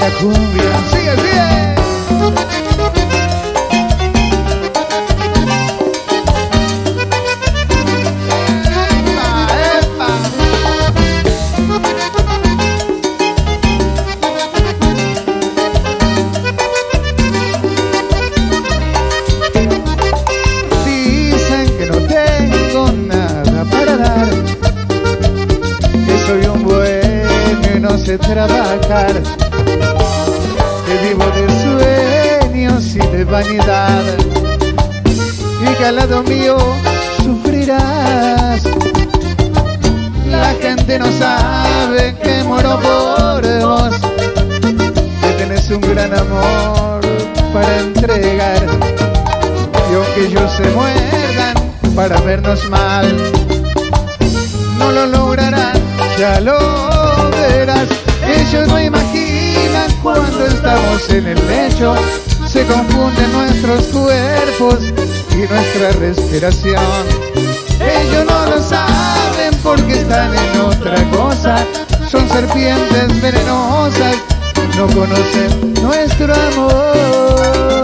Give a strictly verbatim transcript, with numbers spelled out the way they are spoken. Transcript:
la cumbia. Sigue, sigue. Soy un bohemio y no sé trabajar, que vivo de sueños y de vanidad, y que al lado mío sufrirás. La gente no sabe que muero por vos, que tenés un gran amor para entregar, y aunque ellos se muerdan para vernos mal, no lo lograrán, ya lo verás. Ellos no imaginan cuando estamos en el lecho, se confunden nuestros cuerpos y nuestra respiración. Ellos no lo saben porque están en otra cosa, son serpientes venenosas, no conocen nuestro amor.